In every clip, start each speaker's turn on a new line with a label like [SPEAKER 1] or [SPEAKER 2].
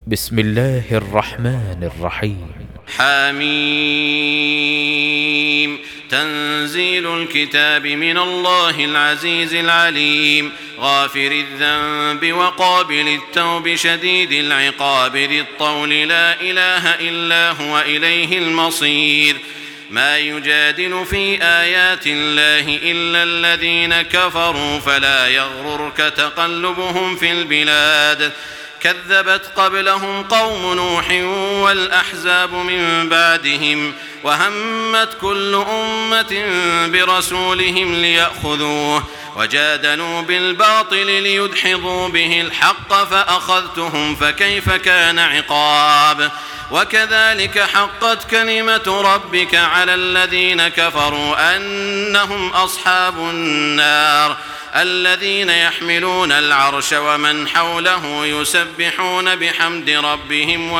[SPEAKER 1] بسم الله الرحمن الرحيم.
[SPEAKER 2] حميم. تنزيل الكتاب من الله العزيز العليم، غافر الذنب وقابل التوب شديد العقاب ذي الطول، لا إله إلا هو إليه المصير. ما يجادل في آيات الله إلا الذين كفروا، فلا يغررك تقلبهم في البلاد. كذبت قبلهم قوم نوح والأحزاب من بعدهم، وهمت كل أمة برسولهم ليأخذوه، وجادلوا بالباطل ليدحضوا به الحق فأخذتهم فكيف كان عقاب. وكذلك حقت كلمة ربك على الذين كفروا أنهم أصحاب النار، الذين يحملون العرش ومن حوله يسبحون بحمد ربهم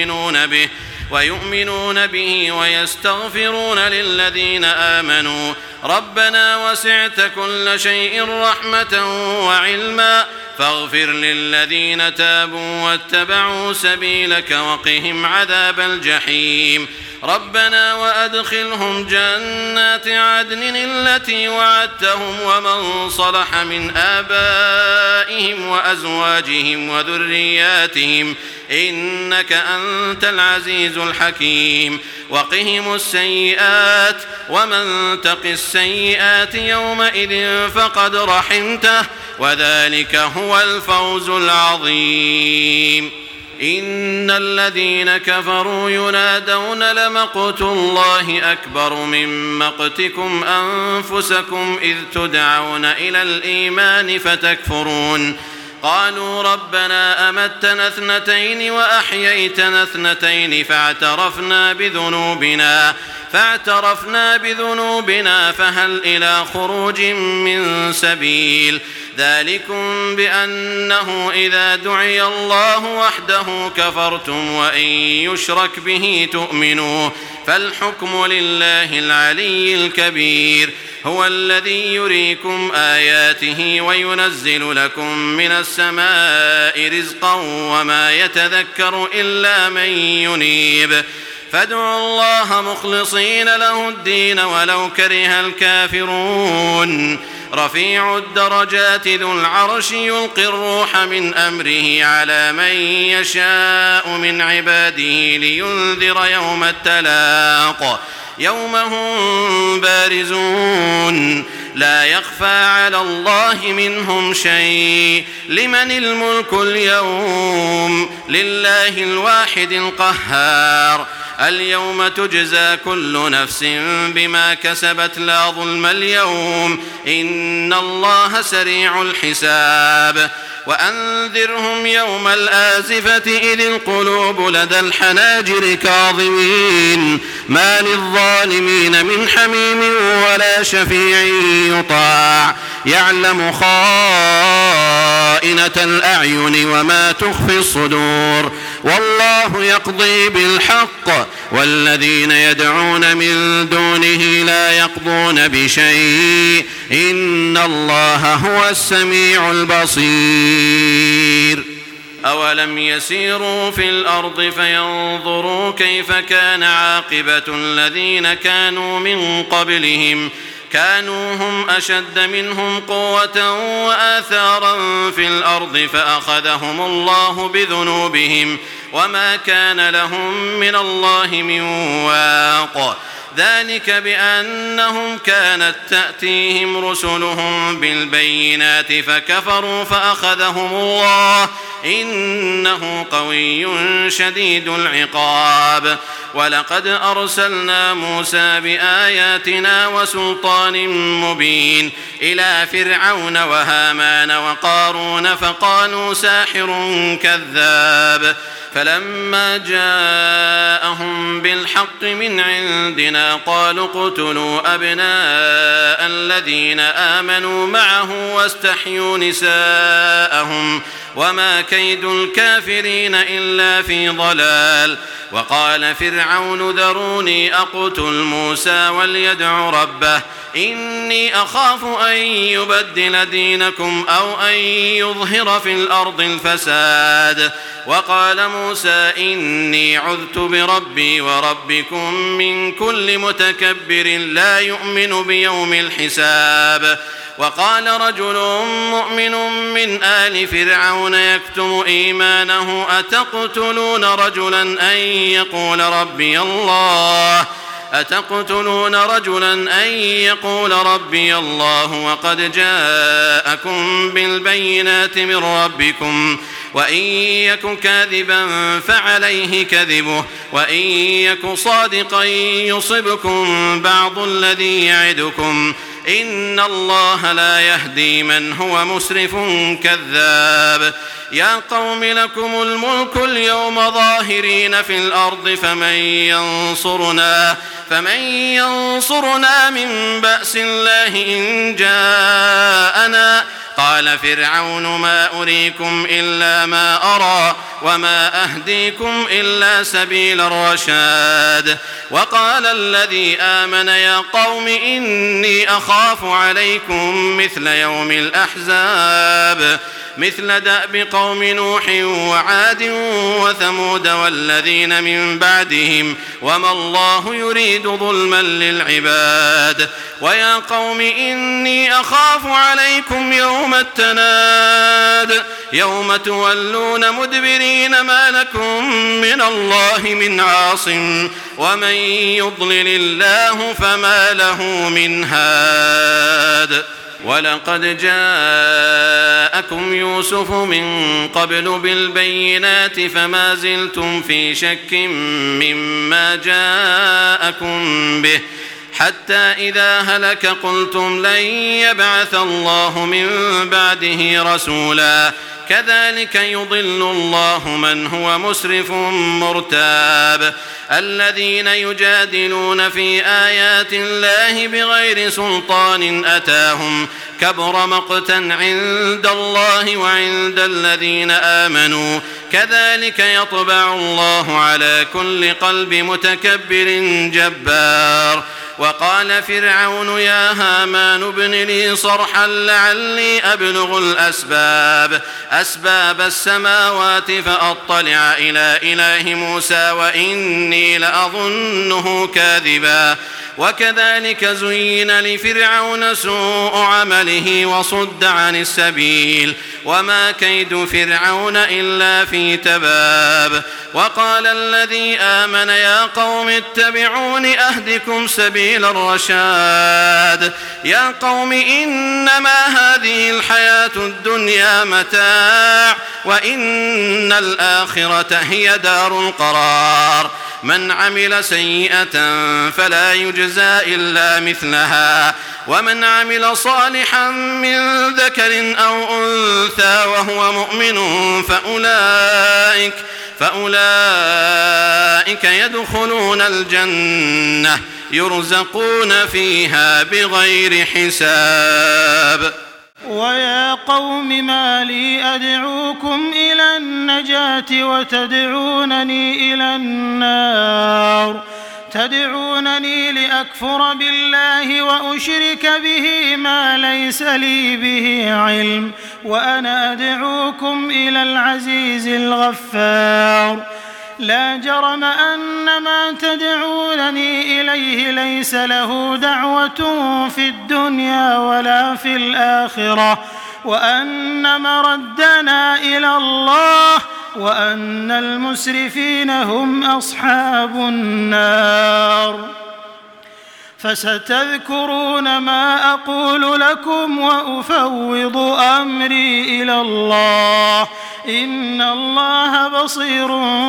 [SPEAKER 2] ويؤمنون به ويستغفرون للذين آمنوا ربنا وسعت كل شيء رحمة وعلما فاغفر للذين تابوا واتبعوا سبيلك وقهم عذاب الجحيم. ربنا وأدخلهم جنات عدن التي وعدتهم ومن صلح من آبائهم وأزواجهم وذرياتهم إنك أنت العزيز الحكيم. وقهم السيئات ومن تق السيئات يومئذ فقد رحمته وذلك هو الفوز العظيم. إن الذين كفروا ينادون لمقت الله أكبر من مقتكم أنفسكم إذ تدعون إلى الإيمان فتكفرون. قالوا ربنا أمتنا اثنتين وأحييتنا اثنتين فاعترفنا بذنوبنا فهل إلى خروج من سبيل. ذلكم بأنه إذا دعي الله وحده كفرتم وإن يشرك به تؤمنوا فالحكم لله العلي الكبير. هو الذي يريكم آياته وينزل لكم من السماء رزقا وما يتذكر إلا من ينيب. فادعوا الله مخلصين له الدين ولو كره الكافرون. رفيع الدرجات ذو العرش يلقي الروح من أمره على من يشاء من عباده لينذر يوم التلاق يوم هم بارزون لا يخفى على الله منهم شيء. لمن الملك اليوم؟ لله الواحد القهار. اليوم تجزى كل نفس بما كسبت لا ظلم اليوم إن الله سريع الحساب. وأنذرهم يوم الآزفة إذ القلوب لدى الحناجر كاظمين ما للظالمين من حميم ولا شفيع يطاع يعلم خائنة الأعين وما تخفي الصدور والله يقضي بالحق والذين يدعون من دونه لا يقضون بشيء إن الله هو السميع البصير. أولم يسيروا في الأرض فينظروا كيف كان عاقبة الذين كانوا من قبلهم كانوا هم أشد منهم قوة وآثارا في الأرض فأخذهم الله بذنوبهم وما كان لهم من الله من واق. ذلك بأنهم كانت تأتيهم رسلهم بالبينات فكفروا فأخذهم الله إنه قوي شديد العقاب. ولقد أرسلنا موسى بآياتنا وسلطان مبين إلى فرعون وهامان وقارون فقالوا ساحر كذاب. فلما جاءهم بالحق من عندنا قالوا اقتلوا أبناء الذين آمنوا معه واستحيوا نساءهم وما كيد الكافرين إلا في ضلال. وقال فرعون ذروني أقتل موسى وليدع ربه إني أخاف أن يبدل دينكم أو أن يظهر في الأرض الفساد. وقال موسى إني عذت بربي وربكم من كل متكبر لا يؤمن بيوم الحساب. وقال رجل مؤمن من آل فرعون يكتم إيمانه أتقتلون رجلا أن يقول ربي الله وقد جاءكم بالبينات من ربكم وإن يك كاذبا فعليه كذبه وإن يك صادقا يصبكم بعض الذي يعدكم إن الله لا يهدي من هو مسرف كذاب. يا قوم لكم الملك اليوم ظاهرين في الأرض فمن ينصرنا من بأس الله إن جاءنا. قال فرعون ما أريكم إلا ما أرى وما أهديكم إلا سبيل الرشاد. وقال الذي آمن يا قوم إني أخاف عليكم مثل يوم الأحزاب مثل دأب قوم نوح وعاد وثمود والذين من بعدهم وما الله يريد ظلما للعباد. ويا قوم إني أخاف عليكم يوم التناد يوم تولون مدبرين ما لكم من الله من عاصم ومن يضلل الله فما له من هاد. ولقد جاءكم يوسف من قبل بالبينات فما زلتم في شك مما جاءكم به حتى إذا هلك قلتم لن يبعث الله من بعده رسولا كذلك يضل الله من هو مسرف مرتاب. الذين يجادلون في آيات الله بغير سلطان أتاهم كبر مقتا عند الله وعند الذين آمنوا كذلك يطبع الله على كل قلب متكبر جبار. وقال فرعون يا هامان ابن لي صرحا لعلي أبلغ أسباب السماوات فأطلع إلى إله موسى وإني لأظنه كاذبا. وكذلك زين لفرعون سوء عمله وصد عن السبيل وما كيد فرعون إلا في تباب. وقال الذي آمن يا قوم اتبعون أهدكم سبيل الرشاد. يا قوم إنما هذه الحياة الدنيا متاع وإن الآخرة هي دار القرار. من عمل سيئة فلا يجزى إلا مثلها ومن عمل صالحا من ذكر أو أنثى وهو مؤمن فأولئك يدخلون الجنة يرزقون فيها بغير حساب.
[SPEAKER 3] ويا قوم ما لي أدعوكم إلى النجاة وتدعونني إلى النار تدعونني لأكفر بالله وأشرك به ما ليس لي به علم وأنا أدعوكم إلى العزيز الغفار. لا جرم أن ما تدعونني إليه ليس له دعوة في الدنيا ولا في الآخرة وأن مردنا إلى الله وأن المسرفين هم أصحاب النار. فستذكرون ما أقول لكم وأفوض أمري إلى الله إن الله بصير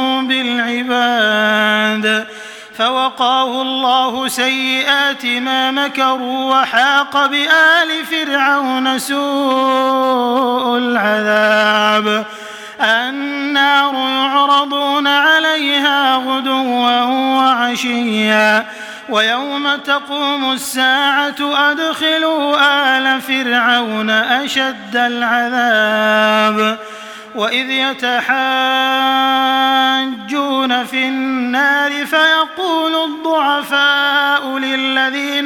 [SPEAKER 3] بالعباد. فوقاه الله سيئات ما مكروا وحاق بآل فرعون سوء العذاب. النار يعرضون عليها غدوا وعشيا ويوم تقوم الساعة أدخلوا آل فرعون أشد العذاب. وإذ يتحاجون يسقطون في النار فيقول الضعفاء للذين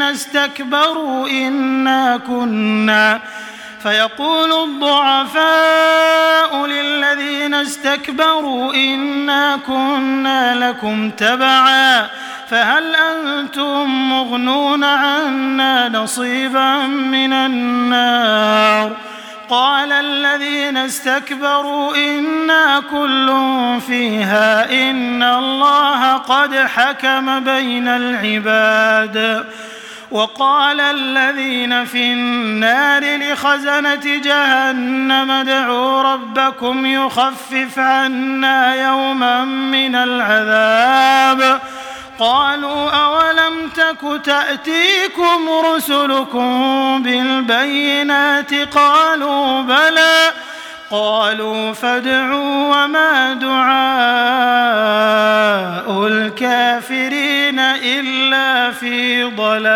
[SPEAKER 3] استكبروا إنا كنا لكم تبعا فهل أنتم مغنون عنا نصيبا من النار قال الذين استكبروا إنا كل فيها إن الله قد حكم بين العباد وقال الذين في النار لخزنة جهنم ادعوا ربكم يخفف عنا يوما من العذاب قالوا أولم تك تأتيكم رسلكم بالبينات قالوا بلى قالوا فادعوا وما دعاء الكافرين إلا في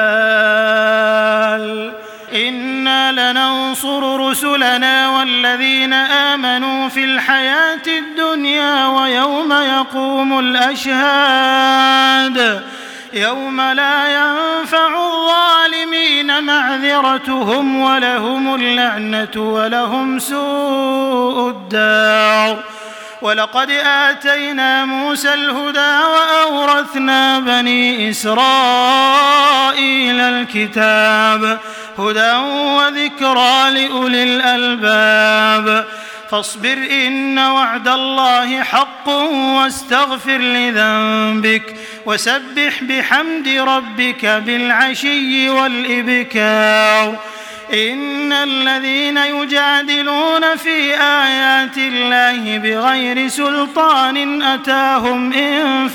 [SPEAKER 3] ضلال إنا لننصر رسلنا والذين آمنوا في الحياة الدنيا ويوم يقوم الأشهاد يوم لا ينفع الظالمين معذرتهم ولهم اللعنة ولهم سوء الدار ولقد آتينا موسى الهدى وأورثنا بني إسرائيل الكتاب هدى وذكرى لأولي الألباب فاصبر إن وعد الله حق واستغفر لذنبك وسبح بحمد ربك بالعشي والإبكار إن الذين يجادلون في آيات الله بغير سلطان أتاهم إن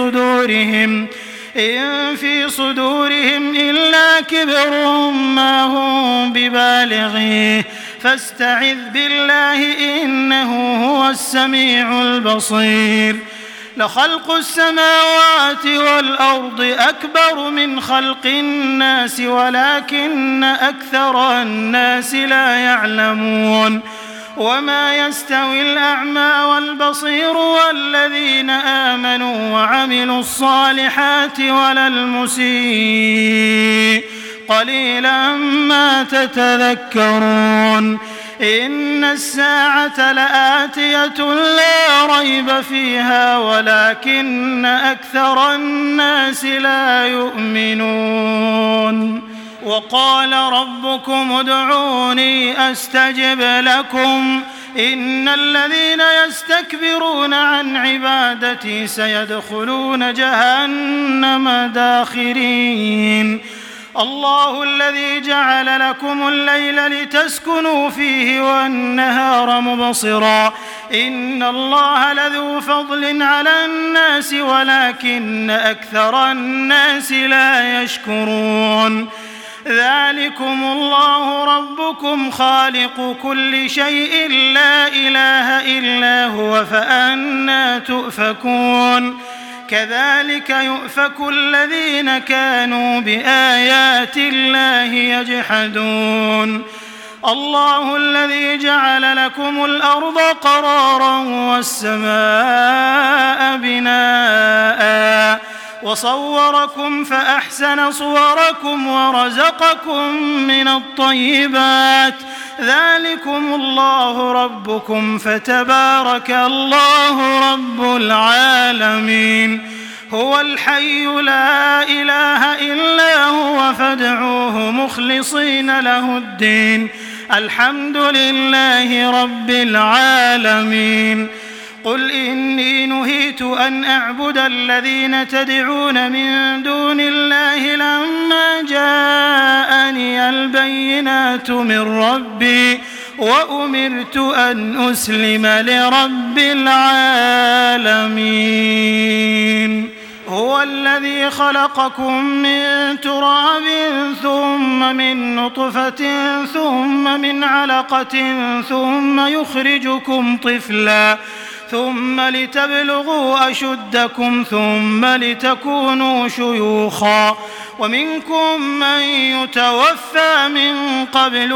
[SPEAKER 3] في صدورهم إلا كبر ما هم ببالغيه فاستعذ بالله إنه هو السميع البصير لخلق السماوات والأرض أكبر من خلق الناس ولكن أكثر الناس لا يعلمون وما يستوي الأعمى والبصير والذين آمنوا وعملوا الصالحات ولا المسيء قليلا ما تتذكرون إن الساعة لآتية لا ريب فيها ولكن أكثر الناس لا يؤمنون وقال ربكم ادعوني أستجب لكم إن الذين يستكبرون عن عبادتي سيدخلون جهنم داخرين الله الذي جعل لكم الليل لتسكنوا فيه والنهار مبصرا إن الله لذو فضل على الناس ولكن أكثر الناس لا يشكرون ذلكم الله ربكم خالق كل شيء لا إله إلا هو فأنى تؤفكون كذلك يؤفك الذين كانوا بآيات الله يجحدون الله الذي جعل لكم الأرض قرارا والسماء بناء وصوركم فأحسن صوركم ورزقكم من الطيبات ذلكم الله ربكم فتبارك الله رب العالمين هو الحي لا إله إلا هو فادعوه مخلصين له الدين الحمد لله رب العالمين قل إني نهيت أن أعبد الذين تدعون من دون الله لما جاءني البينات من ربي وأمرت أن أسلم لرب العالمين هو الذي خلقكم من تراب ثم من نطفة ثم من علقة ثم يخرجكم طفلا ثم لتبلغوا أشدكم ثم لتكونوا شيوخا ومنكم من يتوفى من قبل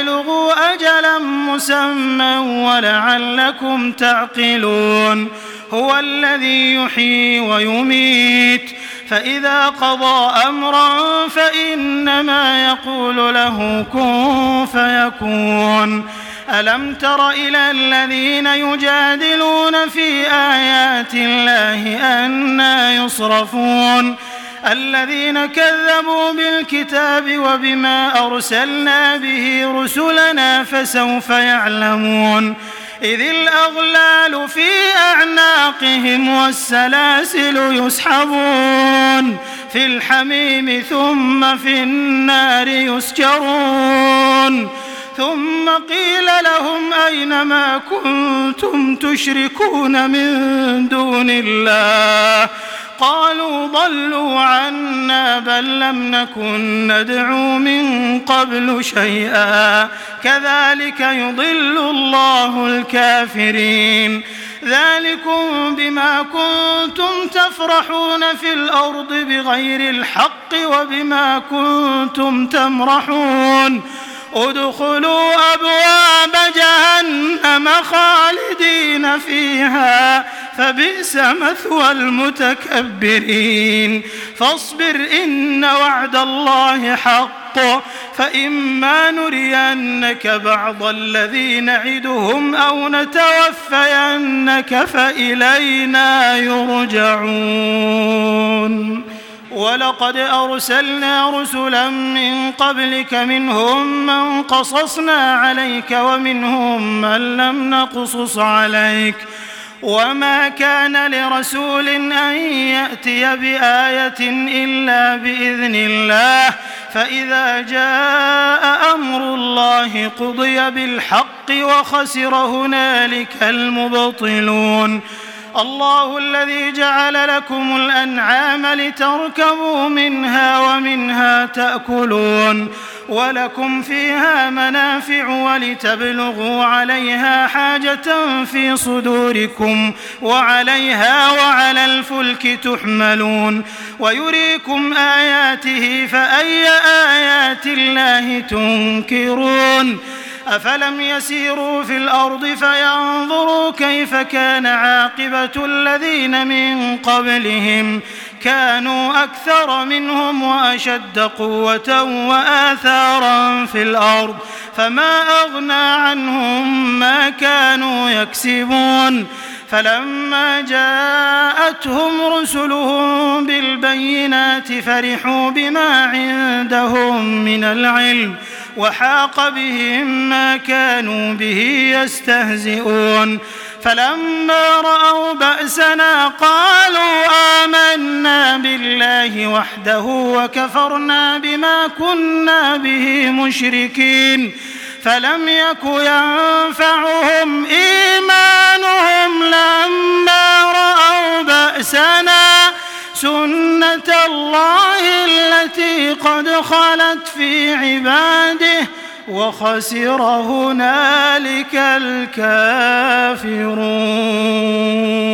[SPEAKER 3] ولتبلغوا أجلا مسمى ولعلكم تعقلون هو الذي يحيي ويميت فإذا قضى أمرا فإنما يقول له كن فيكون ألم تر إلى الذين يجادلون في آيات الله أنى يصرفون الذين كذبوا بالكتاب وبما أرسلنا به رسلنا فسوف يعلمون إذ الأغلال في أعناقهم والسلاسل يسحبون في الحميم ثم في النار يسجرون ثم قيل لهم أين ما كنتم تشركون من دون الله قالوا ضلوا عنا بل لم نكن ندعو من قبل شيئا كذلك يضل الله الكافرين ذلكم بما كنتم تفرحون في الأرض بغير الحق وبما كنتم تمرحون ادخلوا أبواب جهنم خالدين فيها فبئس مثوى المتكبرين فاصبر إن وعد الله حق فإما نرينك بعض الذي نعدهم أو نتوفينك فإلينا يرجعون ولقد أرسلنا رسلا من قبلك منهم من قصصنا عليك ومنهم من لم نقصص عليك وما كان لرسول أن يأتي بآية إلا بإذن الله فإذا جاء أمر الله قضي بالحق وخسر هنالك المبطلون الله الذي جعل لكم الأنعام لتركبوا منها ومنها تأكلون ولكم فيها منافع ولتبلغوا عليها حاجة في صدوركم وعليها وعلى الفلك تحملون ويريكم آياته فأي آيات الله تنكرون أفلم يسيروا في الأرض فينظروا كيف كان عاقبة الذين من قبلهم كانوا أكثر منهم وأشد قوة وآثارا في الأرض فما أغنى عنهم ما كانوا يكسبون فلما جاءتهم رسلهم بالبينات فرحوا بما عندهم من العلم وحاق بهم ما كانوا به يستهزئون فلما رأوا بأسنا قالوا آمنا بالله وحده وكفرنا بما كنا به مشركين فلم يك ينفعهم إيمانهم لما رأوا بأسنا سنة الله التي قد خلت في عباده وخسر هنالك الكافرون.